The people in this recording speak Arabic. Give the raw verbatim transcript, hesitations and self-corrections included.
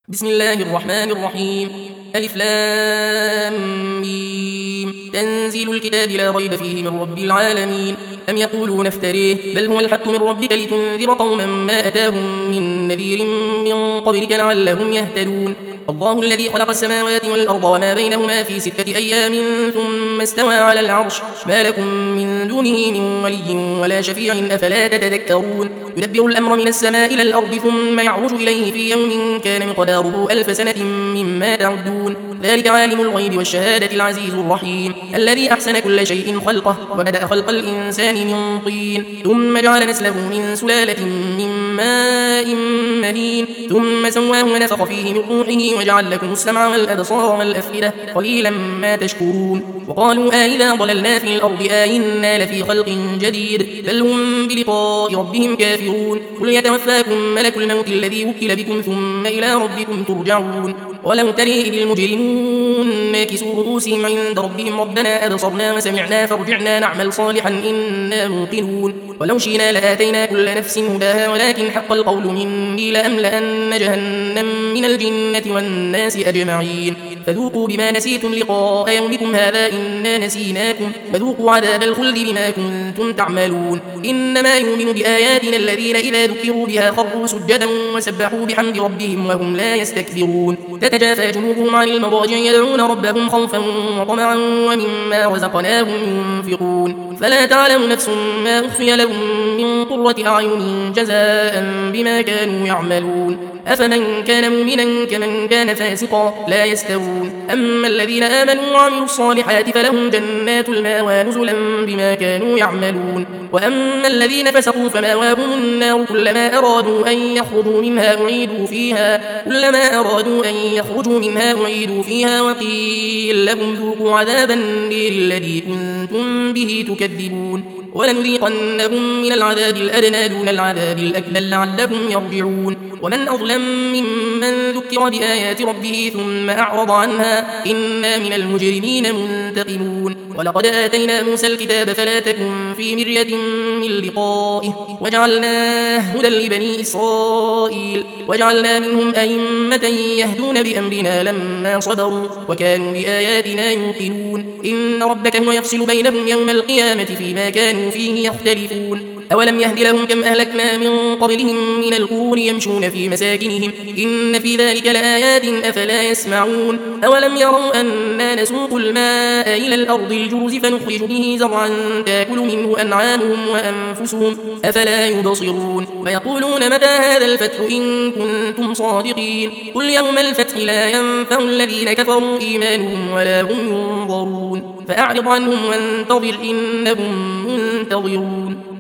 بسم الله الرحمن الرحيم. ألف لام ميم. تنزيل الكتاب لا ريب فيه من رب العالمين. أم يقولون افتريه بل هو الحق من ربك لتنذر قوما ما أتاهم من نذير من قبلك لعلهم يهتدون. الله الذي خلق السماوات والأرض وما بينهما في ستة أيام ثم استوى على العرش ما لكم من دونه من ولي ولا شفيع أفلا تتذكرون. يدبر الأمر من السماء إلى الأرض ثم يعرج إليه في يوم كان مقداره ألف سنة مما تعدون. ذلك عالم الغيب والشهادة العزيز الرحيم الذي أحسن كل شيء خلقه وبدأ خلق الإنسان من طين ثم جعل نسله من سلالة من ماء مهين ثم سواه ونفخ فيه من روحه وجعل لكم السمع والأبصار والأفئدة قليلا ما تشكرون. وقالوا آئذا ضللنا في الأرض آئنا لفي خلق جديد بل هم بلقاء ربهم كافرون. قل يتوفاكم ملك الموت الذي وكل بكم ثم إلى ربكم ترجعون. ولو تري إذ المجرمون ناكسوا رؤوسهم عند ربهم ربنا أبصرنا وسمعنا فارجعنا نعمل صالحا إنا موقنون. ولو شئنا لآتينا كل نفس هداها ولكن حق القول مني لأملأن جهنم من الجنة والناس أجمعين. فذوقوا بما نسيتم لقاء يومكم هذا إنا نسيناكم فذوقوا عذاب الخلد بما كنتم تعملون. إنما يؤمن بآياتنا الذين إذا ذكروا بها خروا سجدا وسبحوا بحمد ربهم وهم لا يستكبرون. تتجافى جنوبهم عن المضاجع يدعون ربهم خوفا وطمعا ومما رزقناهم ينفقون. فلا تعلم نفس ما أخفي لهم من قرة أعين جزاء بما كانوا يعملون. أفمن كان مؤمنا كمن كان فاسقا لا يستوون. أما الذين آمنوا وعملوا الصالحات فلهم جنات المأوى نزلا بما كانوا يعملون. وأما الذين فسقوا فمأواهم النار كلما أرادوا أن يخرجوا منها أعيدوا فيها كلما أرادوا أن يخرجوا منها أعيدوا فيها وقيل لهم ذوقوا عذاب النير الذي كنتم به تكذبون. ولنذيقنهم من العذاب الأدنى دون العذاب الأكبر لعلهم يرجعون. ومن أظلم ممن ذكر بآيات ربه ثم أعرض عنها إنا من المجرمين منتقمون. ولقد آتينا موسى الكتاب فلا تكن في مرية من لقائه وجعلناه هدى لبني إسرائيل وجعلنا منهم أئمة يهدون بأمرنا لما صبروا وكانوا بآياتنا يوقنون. إن ربك هو يفصل بينهم يوم القيامة فيما كانوا فيه يختلفون. أولم يهد لهم كم أهلكنا من قبلهم من القرون يمشون في مساكنهم إن في ذلك لآيات أفلا يسمعون. أولم يروا أنا نسوق الماء إلى الأرض الجرز فنخرج به زرعا تأكل منه أنعامهم وأنفسهم أفلا يبصرون. ويقولون متى هذا الفتح إن كنتم صادقين قل يوم الفتح لا ينفع الذين كفروا إيمانهم ولا هم ينظرون. فأعرض عنهم وانتظر إنهم منتظرون.